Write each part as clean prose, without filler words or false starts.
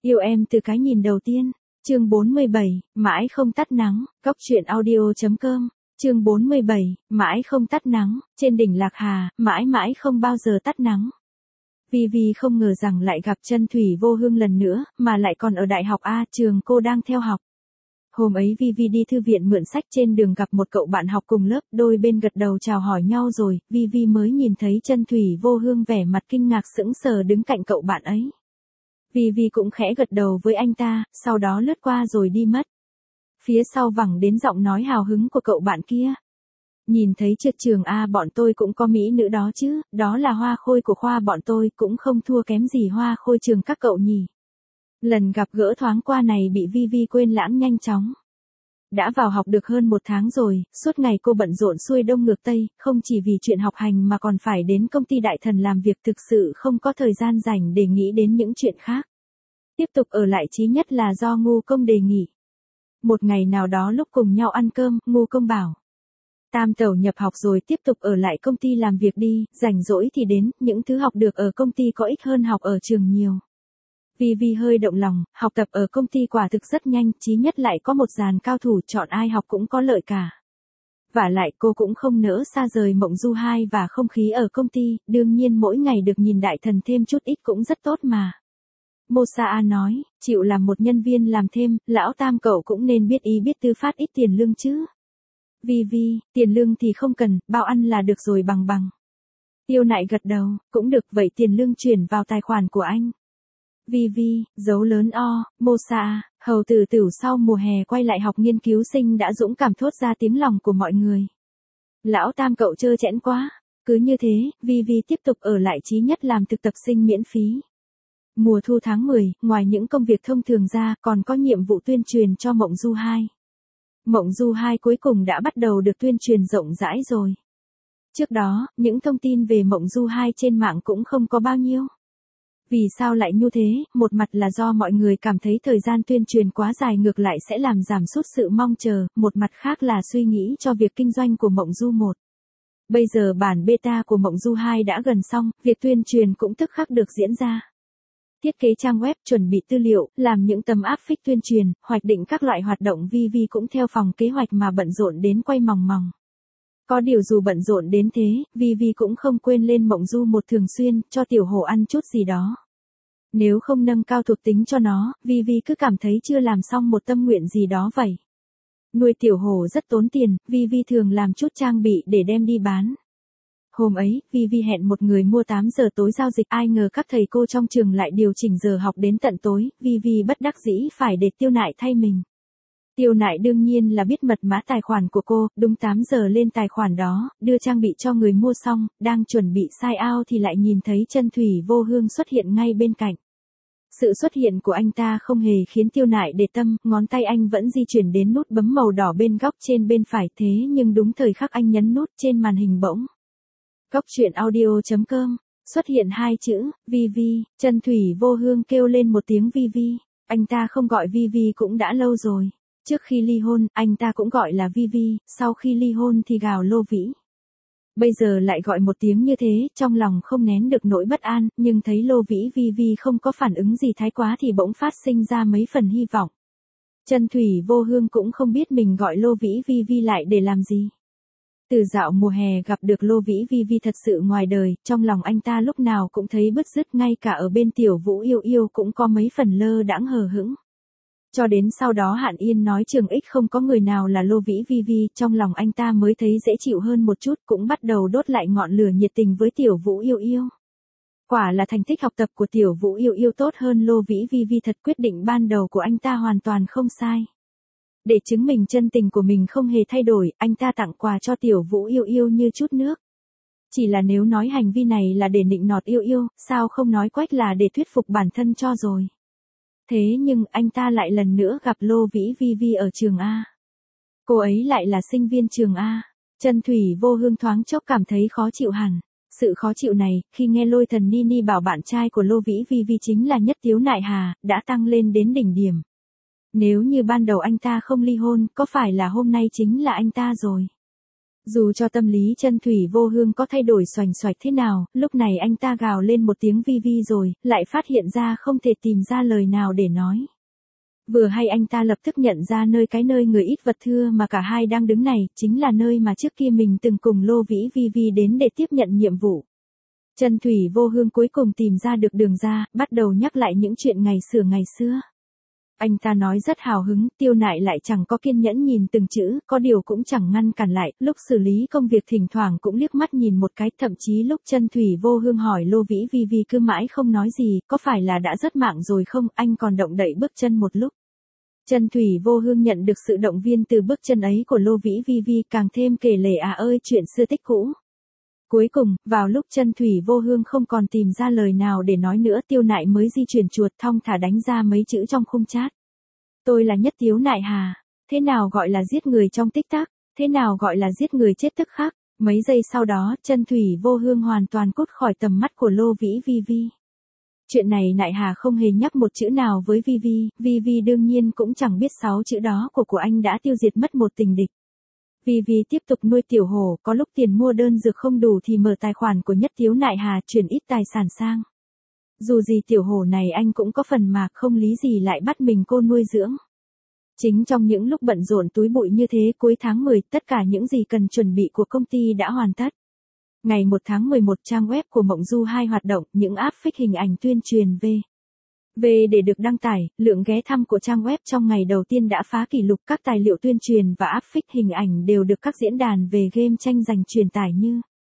Yêu em từ cái nhìn đầu tiên. Chương 47, mãi không tắt nắng, Cóc truyện audio.com. Chương 47, mãi không tắt nắng, trên đỉnh Lạc Hà, mãi mãi không bao giờ tắt nắng. Vi không ngờ rằng lại gặp Chân Thủy Vô Hương lần nữa, mà lại còn ở đại học A, trường cô đang theo học. Hôm ấy Vi đi thư viện mượn sách, trên đường gặp một cậu bạn học cùng lớp, đôi bên gật đầu chào hỏi nhau rồi, Vi mới nhìn thấy Chân Thủy Vô Hương vẻ mặt kinh ngạc sững sờ đứng cạnh cậu bạn ấy. Vi cũng khẽ gật đầu với anh ta, sau đó lướt qua rồi đi mất. Phía sau vẳng đến giọng nói hào hứng của cậu bạn kia. Nhìn thấy chưa, trường A bọn tôi cũng có mỹ nữ đó chứ, đó là hoa khôi của khoa bọn tôi, cũng không thua kém gì hoa khôi trường các cậu nhỉ. Lần gặp gỡ thoáng qua này bị Vi quên lãng nhanh chóng. Đã vào học được hơn 1 tháng rồi, suốt ngày cô bận rộn xuôi đông ngược tây, không chỉ vì chuyện học hành mà còn phải đến công ty Đại Thần làm việc, thực sự không có thời gian rảnh để nghĩ đến những chuyện khác. Tiếp tục ở lại Chí Nhất là do Ngu Công đề nghị. Một ngày nào đó lúc cùng nhau ăn cơm, Ngu Công bảo: Tam tẩu nhập học rồi, tiếp tục ở lại công ty làm việc đi, rảnh rỗi thì đến, những thứ học được ở công ty có ích hơn học ở trường nhiều. Vi hơi động lòng, học tập ở công ty quả thực rất nhanh, Chí Nhất lại có một dàn cao thủ, chọn ai học cũng có lợi cả. Vả lại cô cũng không nỡ xa rời Mộng Du 2 và không khí ở công ty, đương nhiên mỗi ngày được nhìn Đại Thần thêm chút ít cũng rất tốt mà. Mosa nói, chịu làm một nhân viên làm thêm, lão Tam cậu cũng nên biết ý biết tư phát ít tiền lương chứ. Vi, tiền lương thì không cần, bao ăn là được rồi bằng. Tiêu Nại gật đầu, cũng được, vậy tiền lương chuyển vào tài khoản của anh. Vi, dấu lớn O, Mosa, hầu tử Tửu sau mùa hè quay lại học nghiên cứu sinh đã dũng cảm thốt ra tiếng lòng của mọi người. Lão Tam cậu trơ trẽn quá. Cứ như thế, Vi tiếp tục ở lại Chí Nhất làm thực tập sinh miễn phí. Mùa thu tháng 10, ngoài những công việc thông thường ra, còn có nhiệm vụ tuyên truyền cho Mộng Du 2. Mộng Du 2 cuối cùng đã bắt đầu được tuyên truyền rộng rãi rồi. Trước đó, những thông tin về Mộng Du 2 trên mạng cũng không có bao nhiêu. Vì sao lại như thế? Một mặt là do mọi người cảm thấy thời gian tuyên truyền quá dài ngược lại sẽ làm giảm sút sự mong chờ, một mặt khác là suy nghĩ cho việc kinh doanh của Mộng Du 1. Bây giờ bản beta của Mộng Du 2 đã gần xong, việc tuyên truyền cũng tức khắc được diễn ra. Thiết kế trang web, chuẩn bị tư liệu, làm những tấm áp phích tuyên truyền, hoạch định các loại hoạt động, Vi cũng theo phòng kế hoạch mà bận rộn đến quay mòng. Có điều dù bận rộn đến thế, Vi cũng không quên lên Mộng Du 1 thường xuyên, cho tiểu hổ ăn chút gì đó. Nếu không nâng cao thuộc tính cho nó, Vi cứ cảm thấy chưa làm xong một tâm nguyện gì đó vậy. Nuôi tiểu hổ rất tốn tiền, Vi thường làm chút trang bị để đem đi bán. Hôm ấy, Vi hẹn một người mua 8 giờ tối giao dịch, ai ngờ các thầy cô trong trường lại điều chỉnh giờ học đến tận tối, Vi bất đắc dĩ phải để Tiêu Nại thay mình. Tiêu Nại đương nhiên là biết mật mã tài khoản của cô, đúng 8 giờ lên tài khoản đó, đưa trang bị cho người mua xong, đang chuẩn bị sign out thì lại nhìn thấy Chân Thủy Vô Hương xuất hiện ngay bên cạnh. Sự xuất hiện của anh ta không hề khiến Tiêu Nại để tâm, ngón tay anh vẫn di chuyển đến nút bấm màu đỏ bên góc trên bên phải, thế nhưng đúng thời khắc anh nhấn nút trên màn hình bỗng. Cóc truyện audio.com, xuất hiện 2 chữ, Vi, Chân Thủy Vô Hương kêu lên một tiếng Vi. Anh ta không gọi Vi cũng đã lâu rồi. Trước khi ly hôn, anh ta cũng gọi là Vi, sau khi ly hôn thì gào Lô Vĩ. Bây giờ lại gọi một tiếng như thế, trong lòng không nén được nỗi bất an, nhưng thấy Lô Vĩ Vi không có phản ứng gì thái quá thì bỗng phát sinh ra mấy phần hy vọng. Chân Thủy Vô Hương cũng không biết mình gọi Lô Vĩ Vi lại để làm gì. Từ dạo mùa hè gặp được Lô Vĩ Vi thật sự ngoài đời, trong lòng anh ta lúc nào cũng thấy bứt rứt, ngay cả ở bên Tiểu Vũ Yêu cũng có mấy phần lơ đãng hờ hững. Cho đến sau đó Hạn Yên nói trường X không có người nào là Lô Vĩ Vi, trong lòng anh ta mới thấy dễ chịu hơn một chút, cũng bắt đầu đốt lại ngọn lửa nhiệt tình với Tiểu Vũ Yêu. Quả là thành tích học tập của Tiểu Vũ Yêu tốt hơn Lô Vĩ Vi thật, quyết định ban đầu của anh ta hoàn toàn không sai. Để chứng minh chân tình của mình không hề thay đổi, anh ta tặng quà cho Tiểu Vũ Yêu như chút nước. Chỉ là nếu nói hành vi này là để nịnh nọt Yêu, sao không nói quách là để thuyết phục bản thân cho rồi. Thế nhưng anh ta lại lần nữa gặp Lô Vĩ Vi ở trường A. Cô ấy lại là sinh viên trường A. Chân Thủy Vô Hương thoáng chốc cảm thấy khó chịu hẳn. Sự khó chịu này, khi nghe Lôi Thần Nini bảo bạn trai của Lô Vĩ Vi chính là Nhất Tiếu Nại Hà, đã tăng lên đến đỉnh điểm. Nếu như ban đầu anh ta không ly hôn, có phải là hôm nay chính là anh ta rồi. Dù cho tâm lý Chân Thủy Vô Hương có thay đổi xoành xoạch thế nào, lúc này anh ta gào lên một tiếng vi vi rồi, lại phát hiện ra không thể tìm ra lời nào để nói. Vừa hay anh ta lập tức nhận ra nơi người ít vật thưa mà cả hai đang đứng này, chính là nơi mà trước kia mình từng cùng Lô Vĩ Vi Vi đến để tiếp nhận nhiệm vụ. Chân Thủy Vô Hương cuối cùng tìm ra được đường ra, bắt đầu nhắc lại những chuyện ngày xưa. Anh ta nói rất hào hứng, Tiêu Nại lại chẳng có kiên nhẫn nhìn từng chữ, có điều cũng chẳng ngăn cản lại, lúc xử lý công việc thỉnh thoảng cũng liếc mắt nhìn một cái, thậm chí lúc Chân Thủy Vô Hương hỏi Lô Vĩ Vi Vi cứ mãi không nói gì, có phải là đã rất mạng rồi không, anh còn động đậy bước chân một lúc. Chân Thủy Vô Hương nhận được sự động viên từ bước chân ấy của Lô Vĩ Vi Vi, càng thêm kể lể ơi chuyện xưa tích cũ. Cuối cùng, vào lúc Chân Thủy Vô Hương không còn tìm ra lời nào để nói nữa, Tiêu Nại mới di chuyển chuột thong thả đánh ra mấy chữ trong khung chat. Tôi là Nhất Tiếu Nại Hà. Thế nào gọi là giết người trong tích tắc? Thế nào gọi là giết người chết tức khắc? Mấy giây sau đó, Chân Thủy Vô Hương hoàn toàn cút khỏi tầm mắt của Lô Vĩ Vi Vi. Chuyện này Nại Hà không hề nhắc một chữ nào với Vi Vi đương nhiên cũng chẳng biết 6 chữ đó của anh đã tiêu diệt mất một tình địch. Vi tiếp tục nuôi tiểu hổ, có lúc tiền mua đơn dược không đủ thì mở tài khoản của Nhất Tiếu Nại Hà chuyển ít tài sản sang. Dù gì tiểu hổ này anh cũng có phần mà không lý gì lại bắt mình cô nuôi dưỡng. Chính trong những lúc bận rộn túi bụi như thế, cuối tháng 10, tất cả những gì cần chuẩn bị của công ty đã hoàn tất. Ngày 1 tháng 11, trang web của Mộng Du 2 hoạt động, những áp phích hình ảnh tuyên truyền về để được đăng tải, lượng ghé thăm của trang web trong ngày đầu tiên đã phá kỷ lục, các tài liệu tuyên truyền và áp phích hình ảnh đều được các diễn đàn về game tranh giành truyền tải như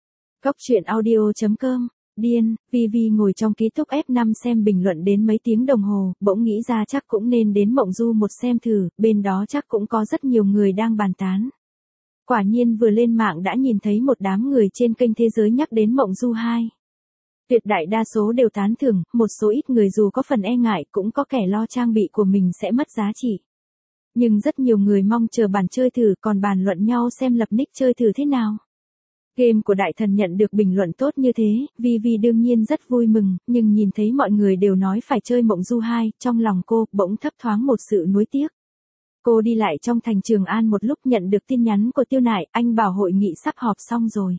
Coctruyện.audio.com. Điên, Vi ngồi trong ký túc F5 xem bình luận đến mấy tiếng đồng hồ, bỗng nghĩ ra chắc cũng nên đến Mộng Du một xem thử, bên đó chắc cũng có rất nhiều người đang bàn tán. Quả nhiên vừa lên mạng đã nhìn thấy một đám người trên kênh Thế Giới nhắc đến Mộng Du 2. Tuyệt đại đa số đều tán thưởng, một số ít người dù có phần e ngại cũng có kẻ lo trang bị của mình sẽ mất giá trị. Nhưng rất nhiều người mong chờ bản chơi thử, còn bàn luận nhau xem lập nick chơi thử thế nào. Game của Đại Thần nhận được bình luận tốt như thế, Vi đương nhiên rất vui mừng, nhưng nhìn thấy mọi người đều nói phải chơi Mộng Du 2, trong lòng cô bỗng thấp thoáng một sự nuối tiếc. Cô đi lại trong thành Trường An một lúc nhận được tin nhắn của Tiêu Nại, anh bảo hội nghị sắp họp xong rồi.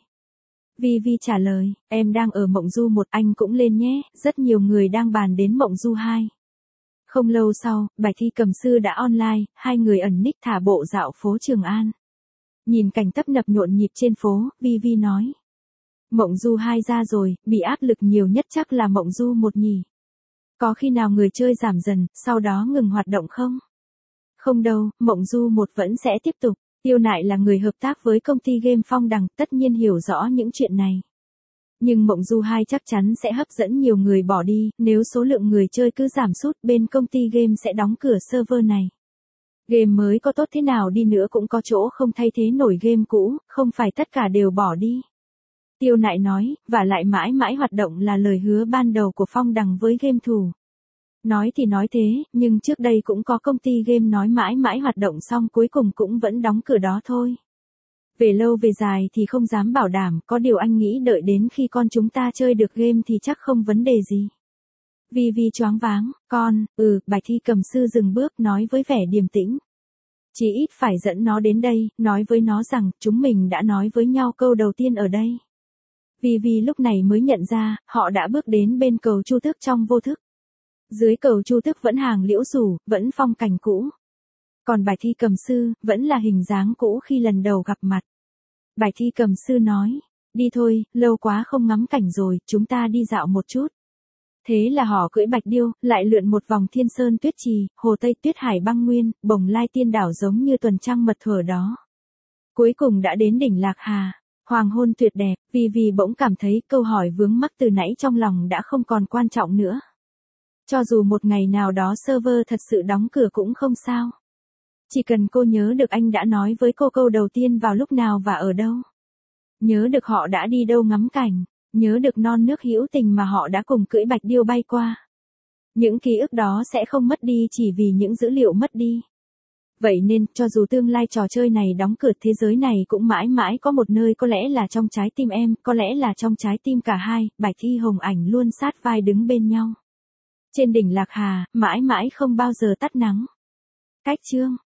Vi trả lời, em đang ở Mộng Du 1, anh cũng lên nhé, rất nhiều người đang bàn đến Mộng Du 2. Không lâu sau, Bạch Thi Cầm Sư đã online, hai người ẩn nick thả bộ dạo phố Trường An. Nhìn cảnh tấp nập nhộn nhịp trên phố, Vi nói. Mộng Du 2 ra rồi, bị áp lực nhiều nhất chắc là Mộng Du 1 nhỉ. Có khi nào người chơi giảm dần, sau đó ngừng hoạt động không? Không đâu, Mộng Du 1 vẫn sẽ tiếp tục. Tiêu Nại là người hợp tác với công ty game Phong Đằng, tất nhiên hiểu rõ những chuyện này. Nhưng Mộng Du 2 chắc chắn sẽ hấp dẫn nhiều người bỏ đi, nếu số lượng người chơi cứ giảm sút, bên công ty game sẽ đóng cửa server này. Game mới có tốt thế nào đi nữa cũng có chỗ không thay thế nổi game cũ, không phải tất cả đều bỏ đi. Tiêu Nại nói, và lại mãi mãi hoạt động là lời hứa ban đầu của Phong Đằng với game thủ. Nói thì nói thế, nhưng trước đây cũng có công ty game nói mãi mãi hoạt động xong cuối cùng cũng vẫn đóng cửa đó thôi. Về lâu về dài thì không dám bảo đảm, có điều anh nghĩ đợi đến khi con chúng ta chơi được game thì chắc không vấn đề gì. Vi choáng váng, Bạch Thi Cầm Sư dừng bước nói với vẻ điềm tĩnh. Chỉ ít phải dẫn nó đến đây, nói với nó rằng, chúng mình đã nói với nhau câu đầu tiên ở đây. Vi lúc này mới nhận ra, họ đã bước đến bên cầu Chu Tước trong vô thức. Dưới cầu Chu Tước vẫn hàng liễu rủ, vẫn phong cảnh cũ. Còn Bạch Thi Cầm Sư, vẫn là hình dáng cũ khi lần đầu gặp mặt. Bạch Thi Cầm Sư nói, đi thôi, lâu quá không ngắm cảnh rồi, chúng ta đi dạo một chút. Thế là họ cưỡi Bạch Điêu, lại lượn một vòng Thiên Sơn Tuyết Trì, Hồ Tây Tuyết Hải Băng Nguyên, Bồng Lai Tiên Đảo giống như tuần trăng mật thuở đó. Cuối cùng đã đến đỉnh Lạc Hà, hoàng hôn tuyệt đẹp, Vi bỗng cảm thấy câu hỏi vướng mắc từ nãy trong lòng đã không còn quan trọng nữa. Cho dù một ngày nào đó server thật sự đóng cửa cũng không sao. Chỉ cần cô nhớ được anh đã nói với cô câu đầu tiên vào lúc nào và ở đâu. Nhớ được họ đã đi đâu ngắm cảnh, nhớ được non nước hữu tình mà họ đã cùng cưỡi Bạch Điêu bay qua. Những ký ức đó sẽ không mất đi chỉ vì những dữ liệu mất đi. Vậy nên, cho dù tương lai trò chơi này đóng cửa, thế giới này cũng mãi mãi có một nơi có lẽ là trong trái tim em, có lẽ là trong trái tim cả hai. Bạch Thi Hồng Ảnh luôn sát vai đứng bên nhau. Trên đỉnh Lạc Hà, mãi mãi không bao giờ tắt nắng. Cách chương